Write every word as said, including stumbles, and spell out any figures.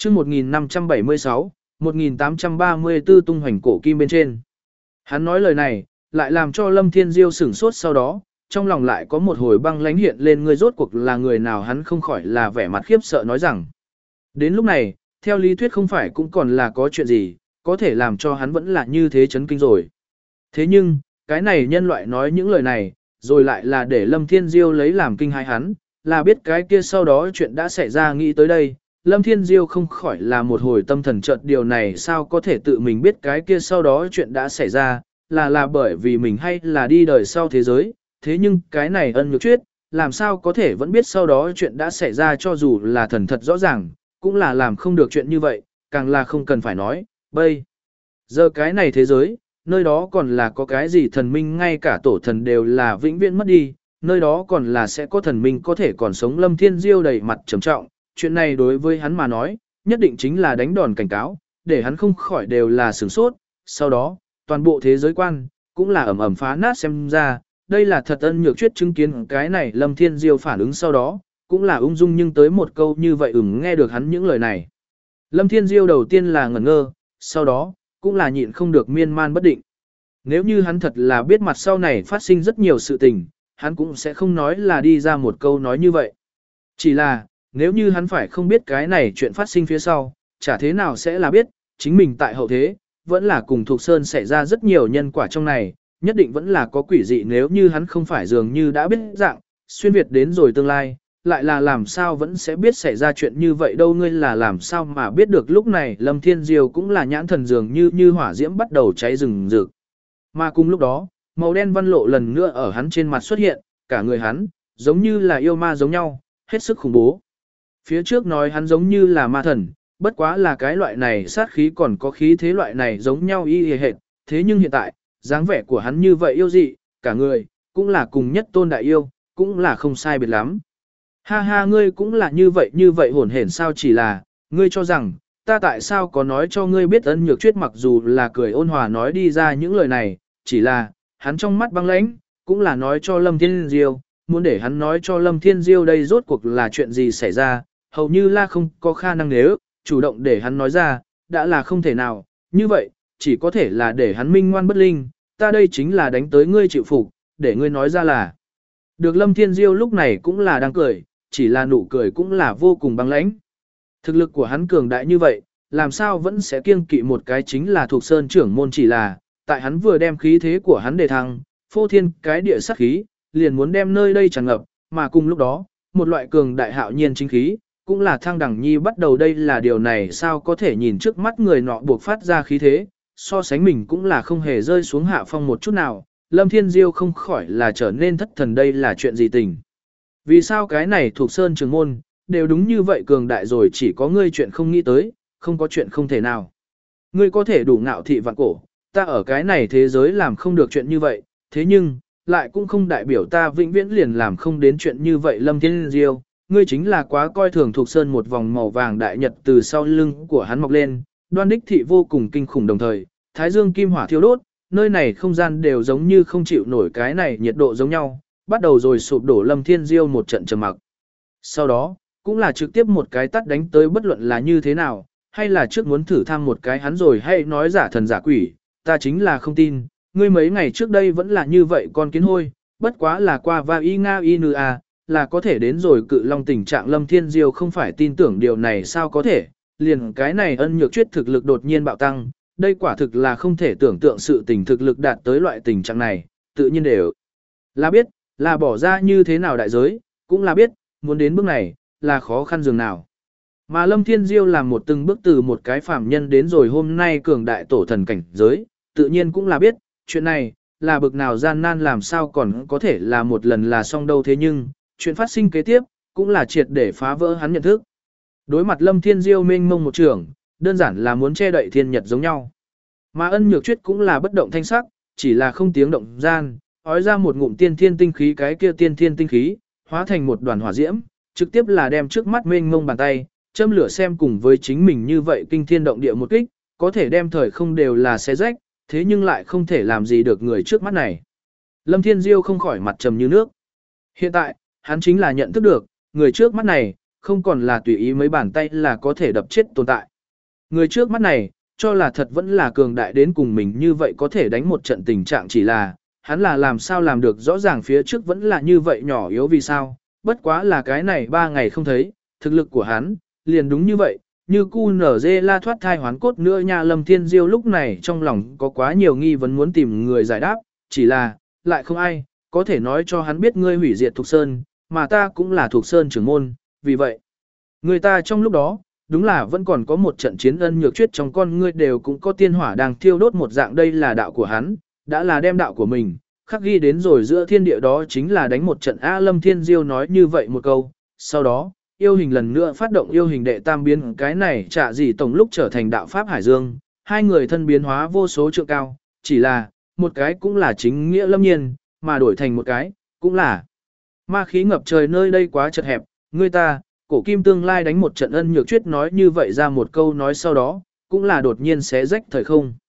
chương một nghìn năm trăm bảy mươi sáu, một nghìn tám trăm ba mươi tư tung hoành cổ kim bên trên. Hắn nói lời này, lại làm cho Lâm Thiên Diêu sửng sốt, sau đó, trong lòng lại có một hồi băng lãnh hiện lên, người rốt cuộc là người nào, hắn không khỏi là vẻ mặt khiếp sợ nói rằng. Đến lúc này, theo lý thuyết không phải cũng còn là có chuyện gì, có thể làm cho hắn vẫn là như thế chấn kinh rồi. Thế nhưng, cái này nhân loại nói những lời này, rồi lại là để Lâm Thiên Diêu lấy làm kinh hãi, hắn, là biết cái kia sau đó chuyện đã xảy ra, nghĩ tới đây. Lâm Thiên Diêu không khỏi là một hồi tâm thần chợt, điều này sao có thể tự mình biết cái kia sau đó chuyện đã xảy ra, là là bởi vì mình hay là đi đời sau thế giới, thế nhưng cái này Ân Nhược Chuyết, làm sao có thể vẫn biết sau đó chuyện đã xảy ra, cho dù là thần thật rõ ràng, cũng là làm không được chuyện như vậy, càng là không cần phải nói, bây giờ cái này thế giới, nơi đó còn là có cái gì thần minh, ngay cả tổ thần đều là vĩnh viễn mất đi, nơi đó còn là sẽ có thần minh có thể còn sống. Lâm Thiên Diêu đầy mặt trầm trọng, chuyện này đối với hắn mà nói, nhất định chính là đánh đòn cảnh cáo, để hắn không khỏi đều là sửng sốt, sau đó, toàn bộ thế giới quan, cũng là ẩm ẩm phá nát, xem ra, đây là thật. Ân Nhược Chuyết chứng kiến cái này Lâm Thiên Diêu phản ứng sau đó, cũng là ung dung, nhưng tới một câu như vậy ừm nghe được hắn những lời này. Lâm Thiên Diêu đầu tiên là ngẩn ngơ, sau đó, cũng là nhịn không được miên man bất định. Nếu như hắn thật là biết mặt sau này phát sinh rất nhiều sự tình, hắn cũng sẽ không nói là đi ra một câu nói như vậy. Chỉ là, nếu như hắn phải không biết cái này chuyện phát sinh phía sau, chả thế nào sẽ là biết, chính mình tại hậu thế, vẫn là cùng Thục Sơn xảy ra rất nhiều nhân quả trong này, nhất định vẫn là có quỷ dị. Nếu như hắn không phải dường như đã biết dạng, xuyên Việt đến rồi tương lai, lại là làm sao vẫn sẽ biết xảy ra chuyện như vậy đâu, ngươi là làm sao mà biết được. Lúc này Lâm Thiên Diêu cũng là nhãn thần dường như như hỏa diễm bắt đầu cháy rừng rực. Mà cùng lúc đó, màu đen văn lộ lần nữa ở hắn trên mặt xuất hiện, cả người hắn, giống như là yêu ma giống nhau, hết sức khủng bố. Phía trước nói hắn giống như là ma thần, bất quá là cái loại này sát khí còn có khí thế loại này giống nhau y y hệt, thế nhưng hiện tại, dáng vẻ của hắn như vậy yêu dị, cả người, cũng là cùng nhất tôn đại yêu, cũng là không sai biệt lắm. Ha ha, ngươi cũng là như vậy như vậy hồn hển sao, chỉ là, ngươi cho rằng, ta tại sao có nói cho ngươi biết. Ân Nhược Chuyết mặc dù là cười ôn hòa nói đi ra những lời này, chỉ là, hắn trong mắt băng lãnh, cũng là nói cho Lâm Thiên Diêu, muốn để hắn nói cho Lâm Thiên Diêu đây rốt cuộc là chuyện gì xảy ra, hầu như là không có khả năng, nếu chủ động để hắn nói ra, đã là không thể nào, như vậy, chỉ có thể là để hắn minh ngoan bất linh, ta đây chính là đánh tới ngươi chịu phục, để ngươi nói ra là. Được. Lâm Thiên Diêu lúc này cũng là đang cười, chỉ là nụ cười cũng là vô cùng băng lãnh. Thực lực của hắn cường đại như vậy, làm sao vẫn sẽ kiêng kỵ một cái chính là Thuộc Sơn trưởng môn, chỉ là, tại hắn vừa đem khí thế của hắn đề thăng, phô thiên cái địa sát khí, liền muốn đem nơi đây tràn ngập, mà cùng lúc đó, một loại cường đại hạo nhiên chính khí, cũng là thăng đẳng nhi bắt đầu. Đây là điều này sao có thể nhìn trước mắt người nọ buộc phát ra khí thế, so sánh mình cũng là không hề rơi xuống hạ phong một chút nào. Lâm Thiên Diêu không khỏi là trở nên thất thần, đây là chuyện gì tình? Vì sao cái này Thuộc Sơn trưởng môn, đều đúng như vậy cường đại rồi, chỉ có ngươi chuyện không nghĩ tới, không có chuyện không thể nào. Ngươi có thể đủ ngạo thị vạn cổ, ta ở cái này thế giới làm không được chuyện như vậy, thế nhưng, lại cũng không đại biểu ta vĩnh viễn liền làm không đến chuyện như vậy. Lâm Thiên Diêu, ngươi chính là quá coi thường Thuộc Sơn. Một vòng màu vàng đại nhật từ sau lưng của hắn mọc lên, đoan đích thị vô cùng kinh khủng, đồng thời, thái dương kim hỏa thiêu đốt, nơi này không gian đều giống như không chịu nổi cái này nhiệt độ giống nhau, bắt đầu rồi sụp đổ. Lâm Thiên Diêu một trận trầm mặc. Sau đó, cũng là trực tiếp một cái tát đánh tới, bất luận là như thế nào, hay là trước muốn thử thăm một cái hắn rồi hay nói giả thần giả quỷ, ta chính là không tin, ngươi mấy ngày trước đây vẫn là như vậy con kiến hôi, bất quá là qua va y nga y nư a, là có thể đến rồi cự long tình trạng. Lâm Thiên Diêu không phải tin tưởng điều này sao có thể, liền cái này Ân Nhược Chuyết thực lực đột nhiên bạo tăng, đây quả thực là không thể tưởng tượng, sự tình thực lực đạt tới loại tình trạng này, tự nhiên đều là biết, là bỏ ra như thế nào đại giới, cũng là biết, muốn đến bước này, là khó khăn dường nào. Mà Lâm Thiên Diêu làm một từng bước từ một cái phàm nhân đến rồi hôm nay cường đại tổ thần cảnh giới, tự nhiên cũng là biết, chuyện này, là bực nào gian nan, làm sao còn có thể là một lần là xong đâu. Thế nhưng, chuyện phát sinh kế tiếp, cũng là triệt để phá vỡ hắn nhận thức. Đối mặt Lâm Thiên Diêu mênh mông một trường, đơn giản là muốn che đậy thiên nhật giống nhau. Mà Ân Nhược Chuyết cũng là bất động thanh sắc, chỉ là không tiếng động gian, ói ra một ngụm tiên thiên tinh khí, cái kia tiên thiên tinh khí, hóa thành một đoàn hỏa diễm, trực tiếp là đem trước mắt mênh mông bàn tay, châm lửa xem cùng với chính mình như vậy kinh thiên động địa một kích, có thể đem thời không đều là xé rách, thế nhưng lại không thể làm gì được người trước mắt này. Lâm Thiên Diêu không khỏi mặt trầm như nước. Hiện tại, hắn chính là nhận thức được, người trước mắt này, không còn là tùy ý mấy bàn tay là có thể đập chết tồn tại. Người trước mắt này, cho là thật vẫn là cường đại đến cùng mình như vậy có thể đánh một trận tình trạng chỉ là, hắn là làm sao làm được rõ ràng phía trước vẫn là như vậy nhỏ yếu vì sao, bất quá là cái này ba ngày không thấy, thực lực của hắn, liền đúng như vậy, như cu nở dê la thoát thai hoán cốt nữa nha. Lâm Thiên Diêu lúc này trong lòng có quá nhiều nghi vấn muốn tìm người giải đáp, chỉ là, lại không ai, có thể nói cho hắn biết ngươi hủy diệt Thục Sơn, mà ta cũng là Thục Sơn trưởng môn, vì vậy, người ta trong lúc đó, đúng là vẫn còn có một trận chiến ân nhược chuyết trong con ngươi đều cũng có tiên hỏa đang thiêu đốt một dạng đây là đạo của hắn, đã là đem đạo của mình, khắc ghi đến rồi giữa thiên địa đó chính là đánh một trận A. Lâm Thiên Diêu nói như vậy một câu, sau đó, yêu hình lần nữa phát động yêu hình đệ tam biến cái này trả gì tổng lúc trở thành đạo Pháp Hải Dương, hai người thân biến hóa vô số trượng cao, chỉ là, một cái cũng là chính nghĩa lâm nhiên, mà đổi thành một cái, cũng là ma khí ngập trời nơi đây quá chật hẹp, người ta, cổ kim tương lai đánh một trận ân nhược chuyết nói như vậy ra một câu nói sau đó, cũng là đột nhiên xé rách thời không.